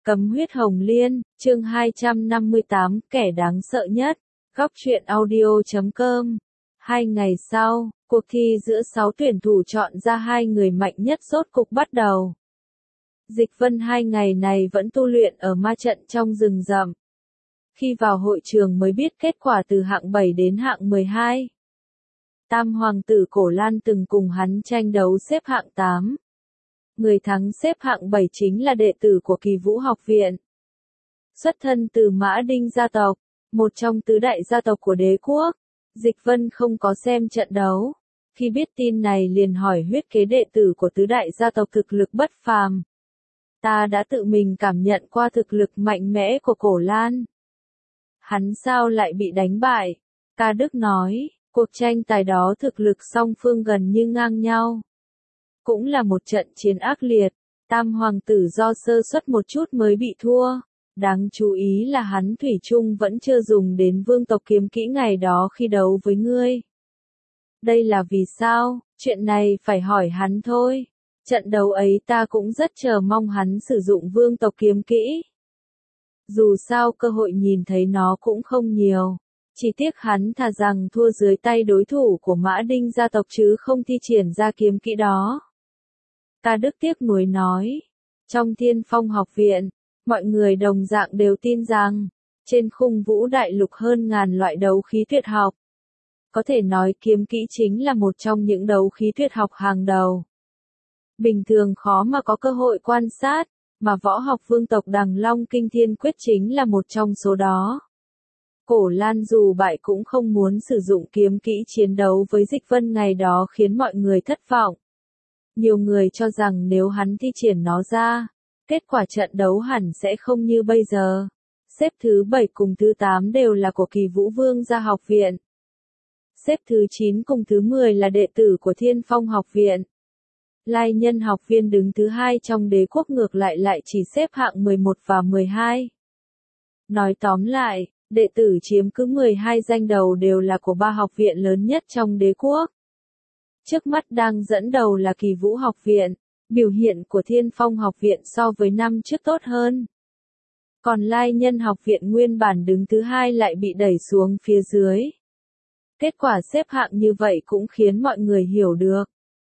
Cấm huyết hồng liên, chương 258, kẻ đáng sợ nhất. Góc truyện audio.com. 2 ngày sau, cuộc thi giữa 6 tuyển thủ chọn ra 2 người mạnh nhất rốt cục bắt đầu. Dịch Vân 2 ngày này vẫn tu luyện ở ma trận trong rừng rậm. Khi vào hội trường mới biết kết quả từ hạng 7 đến hạng 12. Tam hoàng tử Cổ Lan từng cùng hắn tranh đấu xếp hạng 8. Người thắng xếp hạng 7 chính là đệ tử của Kỳ Vũ học viện. Xuất thân từ Mã Đinh gia tộc, một trong tứ đại gia tộc của đế quốc. Dịch Vân không có xem trận đấu. Khi biết tin này liền hỏi huyết kế đệ tử của tứ đại gia tộc thực lực bất phàm. Ta đã tự mình cảm nhận qua thực lực mạnh mẽ của Cổ Lan. Hắn sao lại bị đánh bại? Ca Đức nói, cuộc tranh tài đó thực lực song phương gần như ngang nhau. Cũng là một trận chiến ác liệt, Tam hoàng tử do sơ suất một chút mới bị thua. Đáng chú ý là hắn thủy chung vẫn chưa dùng đến vương tộc kiếm kỹ ngày đó khi đấu với ngươi. Đây là vì sao? Chuyện này phải hỏi hắn thôi. Trận đấu ấy ta cũng rất chờ mong hắn sử dụng vương tộc kiếm kỹ. Dù sao cơ hội nhìn thấy nó cũng không nhiều. Chỉ tiếc hắn thà rằng thua dưới tay đối thủ của Mã Đinh gia tộc chứ không thi triển ra kiếm kỹ đó. Ca Đức tiếc nuối nói. Trong Thiên Phong học viện, mọi người đồng dạng đều tin rằng, trên khung vũ đại lục hơn ngàn loại đấu khí tuyệt học. Có thể nói kiếm kỹ chính là một trong những đấu khí tuyệt học hàng đầu. Bình thường khó mà có cơ hội quan sát, mà võ học vương tộc Đằng Long Kinh Thiên Quyết chính là một trong số đó. Cổ Lan dù bại cũng không muốn sử dụng kiếm kỹ chiến đấu với Dịch Vân ngày đó khiến mọi người thất vọng. Nhiều người cho rằng nếu hắn thi triển nó ra, kết quả trận đấu hẳn sẽ không như bây giờ. Xếp thứ 7 cùng thứ 8 đều là của Kỳ Vũ Vương gia học viện. Xếp thứ 9 cùng thứ 10 là đệ tử của Thiên Phong học viện. Lai Nhân học viên đứng thứ 2 trong đế quốc ngược lại chỉ xếp hạng 11 và 12. Nói tóm lại, đệ tử chiếm cứ 12 danh đầu đều là của 3 học viện lớn nhất trong đế quốc. Trước mắt đang dẫn đầu là Kỳ Vũ học viện, biểu hiện của Thiên Phong học viện so với năm trước tốt hơn. Còn Lai Nhân học viện nguyên bản đứng thứ 2 lại bị đẩy xuống phía dưới. Kết quả xếp hạng như vậy cũng khiến mọi người hiểu được.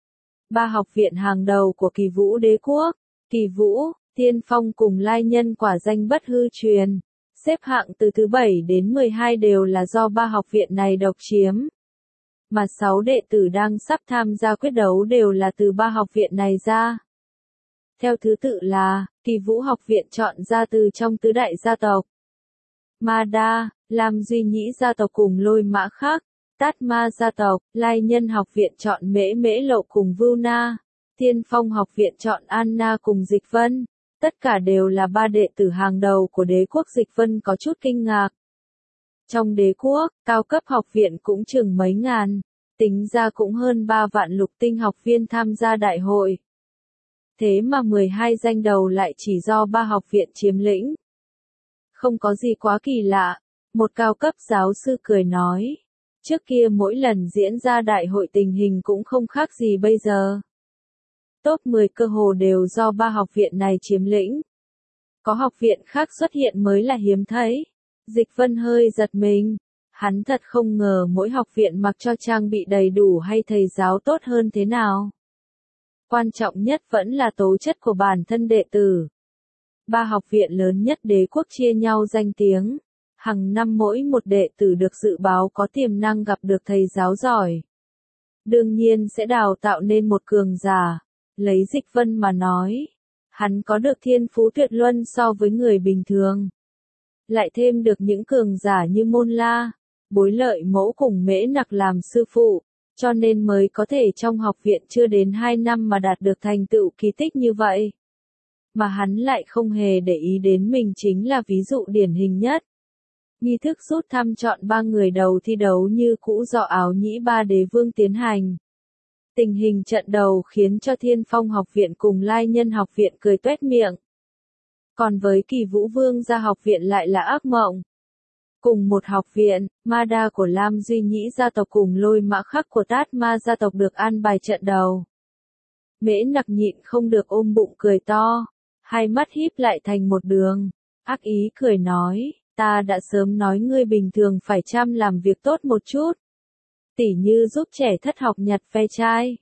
3 học viện hàng đầu của Kỳ Vũ đế quốc, Kỳ Vũ, Thiên Phong cùng Lai Nhân quả danh bất hư truyền. Xếp hạng từ thứ 7 đến 12 đều là do 3 học viện này độc chiếm. Mà 6 đệ tử đang sắp tham gia quyết đấu đều là từ 3 học viện này ra. Theo thứ tự là, Kỳ Vũ học viện chọn ra từ trong tứ đại gia tộc. Ma Đa, Lam Duy Nhĩ gia tộc cùng Lôi Mã Khắc, Tát Ma gia tộc, Lai Nhân học viện chọn Mễ Mễ Lộ cùng Vưu Na, Thiên Phong học viện chọn Anna cùng Dịch Vân. Tất cả đều là 3 đệ tử hàng đầu của đế quốc. Dịch Vân có chút kinh ngạc. Trong đế quốc, cao cấp học viện cũng chừng mấy ngàn, tính ra cũng hơn 3 vạn lục tinh học viên tham gia đại hội. Thế mà 12 danh đầu lại chỉ do 3 học viện chiếm lĩnh. Không có gì quá kỳ lạ, một cao cấp giáo sư cười nói. Trước kia mỗi lần diễn ra đại hội tình hình cũng không khác gì bây giờ. Top 10 cơ hồ đều do 3 học viện này chiếm lĩnh. Có học viện khác xuất hiện mới là hiếm thấy. Dịch Vân hơi giật mình. Hắn thật không ngờ mỗi học viện mặc cho trang bị đầy đủ hay thầy giáo tốt hơn thế nào. Quan trọng nhất vẫn là tố chất của bản thân đệ tử. 3 học viện lớn nhất đế quốc chia nhau danh tiếng. Hàng năm mỗi một đệ tử được dự báo có tiềm năng gặp được thầy giáo giỏi. Đương nhiên sẽ đào tạo nên một cường giả. Lấy Dịch Vân mà nói, hắn có được thiên phú tuyệt luân so với người bình thường. Lại thêm được những cường giả như Môn La, Bối Lợi Mẫu cùng Mễ Nặc làm sư phụ, cho nên mới có thể trong học viện chưa đến 2 năm mà đạt được thành tựu kỳ tích như vậy. Mà hắn lại không hề để ý đến mình chính là ví dụ điển hình nhất. Nghi thức rút thăm chọn 3 người đầu thi đấu như cũ do Áo Nhĩ Ba Đế Vương tiến hành. Tình hình trận đầu khiến cho Thiên Phong học viện cùng Lai Nhân học viện cười toét miệng. Còn với Kỳ Vũ Vương gia học viện lại là ác mộng. Cùng một học viện, Ma Đa của Lam Duy Nhĩ gia tộc cùng Lôi Mã Khắc của Tát Ma gia tộc được an bài trận đầu. Mễ Nặc nhịn không được ôm bụng cười to. hai mắt híp lại thành một đường, ác ý cười nói, ta đã sớm nói ngươi bình thường phải chăm làm việc tốt một chút. Tỉ như giúp trẻ thất học nhặt ve chai,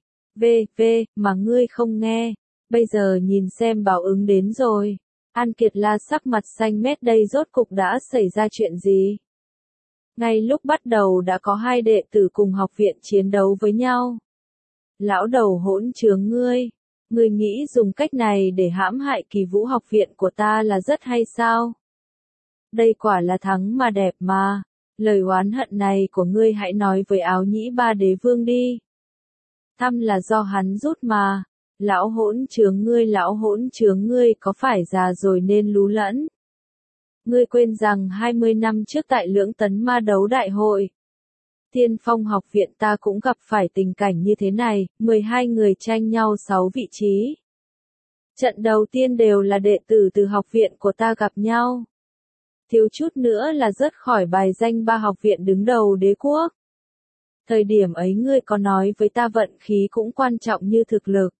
mà ngươi không nghe, bây giờ nhìn xem báo ứng đến rồi. An Kiệt La sắc mặt xanh mét, đây rốt cục đã xảy ra chuyện gì? Ngay lúc bắt đầu đã có hai đệ tử cùng học viện chiến đấu với nhau. Lão đầu hỗn trướng ngươi nghĩ dùng cách này để hãm hại Kỳ Vũ học viện của ta là rất hay sao? Đây quả là thắng mà đẹp mà, lời oán hận này của ngươi hãy nói với Áo Nhĩ Ba Đế Vương đi. Thăm là do hắn rút mà, lão hỗn trướng ngươi có phải già rồi nên lú lẫn? Ngươi quên rằng 20 năm trước tại Lưỡng Tấn Ma Đấu Đại hội, Tiên Phong học viện ta cũng gặp phải tình cảnh như thế này, 12 người tranh nhau 6 vị trí. Trận đầu tiên đều là đệ tử từ học viện của ta gặp nhau. Thiếu chút nữa là rớt khỏi bài danh 3 học viện đứng đầu đế quốc. Thời điểm ấy ngươi có nói với ta vận khí cũng quan trọng như thực lực.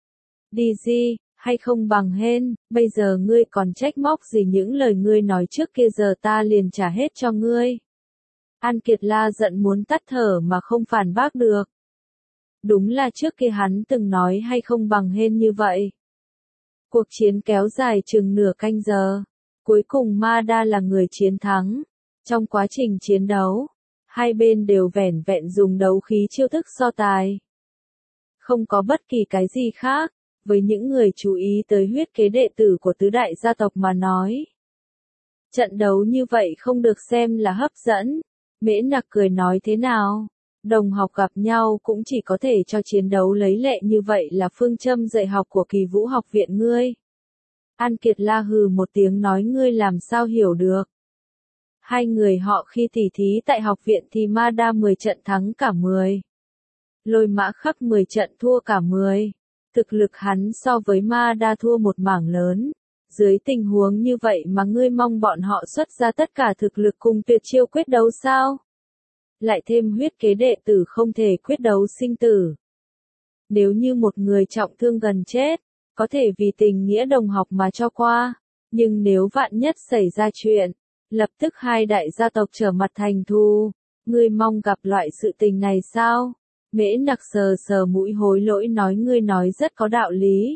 Đi gì, hay không bằng hên, bây giờ ngươi còn trách móc gì những lời ngươi nói trước kia, giờ ta liền trả hết cho ngươi. An Kiệt La giận muốn tắt thở mà không phản bác được. Đúng là trước kia hắn từng nói hay không bằng hên như vậy. Cuộc chiến kéo dài chừng nửa canh giờ. Cuối cùng Ma Đa là người chiến thắng. Trong quá trình chiến đấu, hai bên đều vẻn vẹn dùng đấu khí chiêu thức so tài. Không có bất kỳ cái gì khác, với những người chú ý tới huyết kế đệ tử của tứ đại gia tộc mà nói. Trận đấu như vậy không được xem là hấp dẫn. Mễ Nặc cười nói, thế nào? Đồng học gặp nhau cũng chỉ có thể cho chiến đấu lấy lệ như vậy là phương châm dạy học của Kỳ Vũ học viện ngươi. An Kiệt La hừ một tiếng nói, ngươi làm sao hiểu được. Hai người họ khi tỉ thí tại học viện thì Ma Đa 10 trận thắng cả 10. Lôi Mã Khắc 10 trận thua cả 10. Thực lực hắn so với Ma Đa thua một mảng lớn. Dưới tình huống như vậy mà ngươi mong bọn họ xuất ra tất cả thực lực cùng tuyệt chiêu quyết đấu sao? Lại thêm huyết kế đệ tử không thể quyết đấu sinh tử. Nếu như một người trọng thương gần chết, có thể vì tình nghĩa đồng học mà cho qua. Nhưng nếu vạn nhất xảy ra chuyện, lập tức hai đại gia tộc trở mặt thành thù. Ngươi mong gặp loại sự tình này sao? Mễ Nặc sờ sờ mũi hối lỗi nói, ngươi nói rất có đạo lý.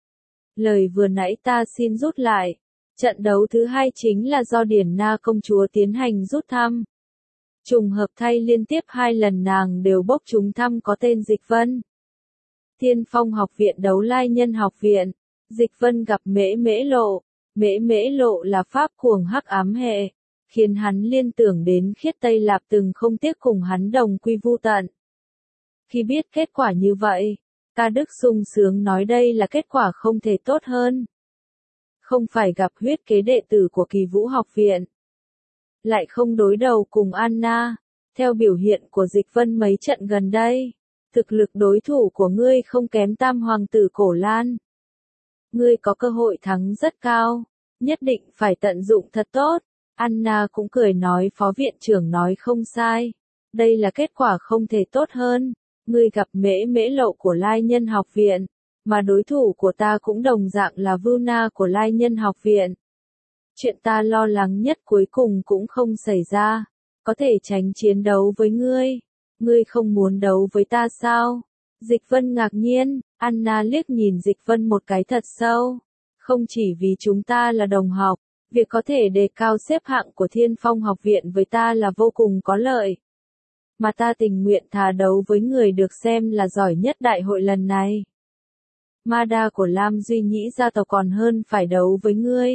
Lời vừa nãy ta xin rút lại. Trận đấu thứ hai chính là do Điển Na công chúa tiến hành rút thăm. Trùng hợp thay liên tiếp 2 lần nàng đều bốc trúng thăm có tên Dịch Vân. Tiên Phong học viện đấu Lai Nhân học viện. Dịch Vân gặp Mễ Lộ. Mễ Lộ là pháp cuồng hắc ám hệ, khiến hắn liên tưởng đến Khiết Tây Lạp từng không tiếc cùng hắn đồng quy vu tận. Khi biết kết quả như vậy, Ca Đức sung sướng nói đây là kết quả không thể tốt hơn. Không phải gặp huyết kế đệ tử của Kỳ Vũ học viện, lại không đối đầu cùng Anna. Theo biểu hiện của Dịch Vân mấy trận gần đây, thực lực đối thủ của ngươi không kém Tam hoàng tử Cổ Lan. Ngươi có cơ hội thắng rất cao, nhất định phải tận dụng thật tốt. Anna cũng cười nói, phó viện trưởng nói không sai, đây là kết quả không thể tốt hơn. Ngươi gặp Mễ Lộ của Lai Nhân học viện, mà đối thủ của ta cũng đồng dạng là Vuna của Lai Nhân học viện. Chuyện ta lo lắng nhất cuối cùng cũng không xảy ra, có thể tránh chiến đấu với ngươi. Ngươi không muốn đấu với ta sao? Dịch Vân ngạc nhiên, Anna liếc nhìn Dịch Vân một cái thật sâu. Không chỉ vì chúng ta là đồng học, việc có thể đề cao xếp hạng của Thiên Phong học viện với ta là vô cùng có lợi. Mà ta tình nguyện thà đấu với người được xem là giỏi nhất đại hội lần này. Ma Đa của Lam Duy Nhĩ gia tộc còn hơn phải đấu với ngươi.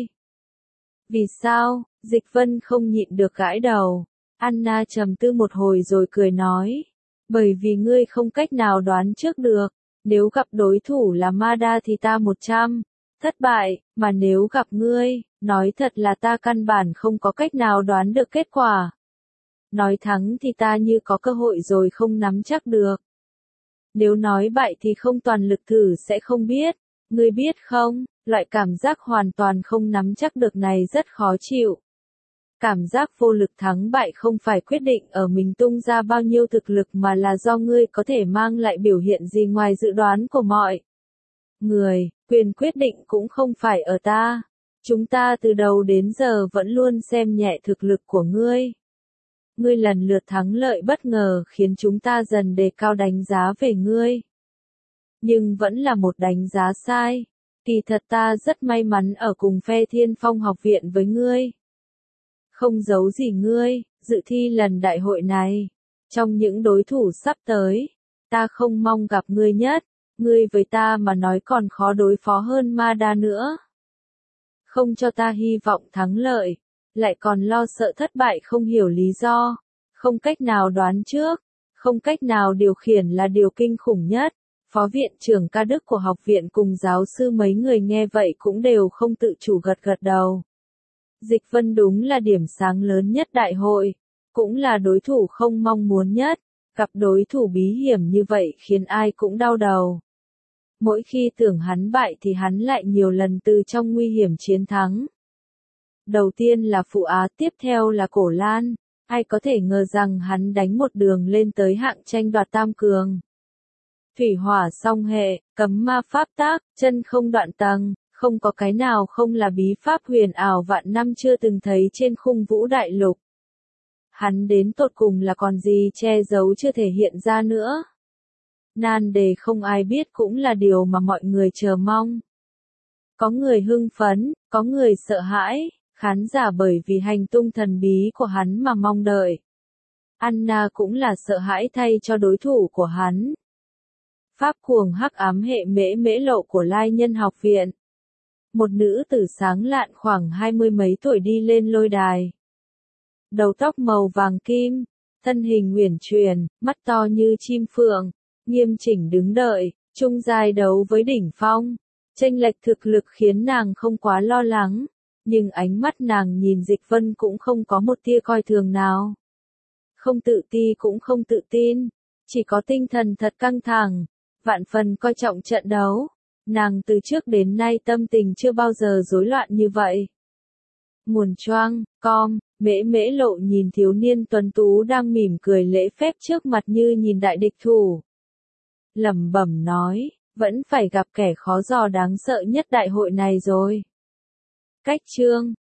Vì sao? Dịch Vân không nhịn được gãi đầu. Anna trầm tư một hồi rồi cười nói. Bởi vì ngươi không cách nào đoán trước được. Nếu gặp đối thủ là Ma Đa thì ta 100. Thất bại, mà nếu gặp ngươi, nói thật là ta căn bản không có cách nào đoán được kết quả. Nói thắng thì ta như có cơ hội rồi không nắm chắc được. Nếu nói bại thì không toàn lực thử sẽ không biết. Ngươi biết không, loại cảm giác hoàn toàn không nắm chắc được này rất khó chịu. Cảm giác vô lực thắng bại không phải quyết định ở mình tung ra bao nhiêu thực lực mà là do ngươi có thể mang lại biểu hiện gì ngoài dự đoán của mọi người, quyền quyết định cũng không phải ở ta. Chúng ta từ đầu đến giờ vẫn luôn xem nhẹ thực lực của ngươi. Ngươi lần lượt thắng lợi bất ngờ khiến chúng ta dần đề cao đánh giá về ngươi. Nhưng vẫn là một đánh giá sai. Kỳ thật ta rất may mắn ở cùng phe Thiên Phong học viện với ngươi. Không giấu gì ngươi, dự thi lần đại hội này. Trong những đối thủ sắp tới, ta không mong gặp ngươi nhất. Ngươi với ta mà nói còn khó đối phó hơn Ma Đa nữa. Không cho ta hy vọng thắng lợi, lại còn lo sợ thất bại không hiểu lý do, không cách nào đoán trước, không cách nào điều khiển là điều kinh khủng nhất. Phó viện trưởng ca đức của học viện cùng giáo sư mấy người nghe vậy cũng đều không tự chủ gật gật đầu. Dịch Vân đúng là điểm sáng lớn nhất đại hội, cũng là đối thủ không mong muốn nhất, gặp đối thủ bí hiểm như vậy khiến ai cũng đau đầu. Mỗi khi tưởng hắn bại thì hắn lại nhiều lần từ trong nguy hiểm chiến thắng. Đầu tiên là Phụ Á, tiếp theo là Cổ Lan, ai có thể ngờ rằng hắn đánh một đường lên tới hạng tranh đoạt tam cường. Thủy hỏa song hệ, cấm ma pháp tác, chân không đoạn tầng, không có cái nào không là bí pháp huyền ảo vạn năm chưa từng thấy trên khung vũ đại lục. Hắn đến tột cùng là còn gì che giấu chưa thể hiện ra nữa. Nan đề không ai biết cũng là điều mà mọi người chờ mong. Có người hưng phấn, có người sợ hãi, khán giả bởi vì hành tung thần bí của hắn mà mong đợi. Anna cũng là sợ hãi thay cho đối thủ của hắn. Pháp cuồng hắc ám hệ mễ mễ lộ của Lai Nhân học viện. Một nữ tử sáng lạn khoảng 20 mấy tuổi đi lên lôi đài. Đầu tóc màu vàng kim, thân hình uyển chuyển, mắt to như chim phượng, nghiêm chỉnh đứng đợi, chung giai đấu với đỉnh phong. Chênh lệch thực lực khiến nàng không quá lo lắng, nhưng ánh mắt nàng nhìn Dịch Vân cũng không có một tia coi thường nào. Không tự ti cũng không tự tin, chỉ có tinh thần thật căng thẳng, vạn phần coi trọng trận đấu. Nàng từ trước đến nay tâm tình chưa bao giờ rối loạn như vậy. Nguồn choang, com, mễ mễ lộ nhìn thiếu niên tuấn tú đang mỉm cười lễ phép trước mặt như nhìn đại địch thủ. Lẩm bẩm nói, vẫn phải gặp kẻ khó dò đáng sợ nhất đại hội này rồi. Cách chương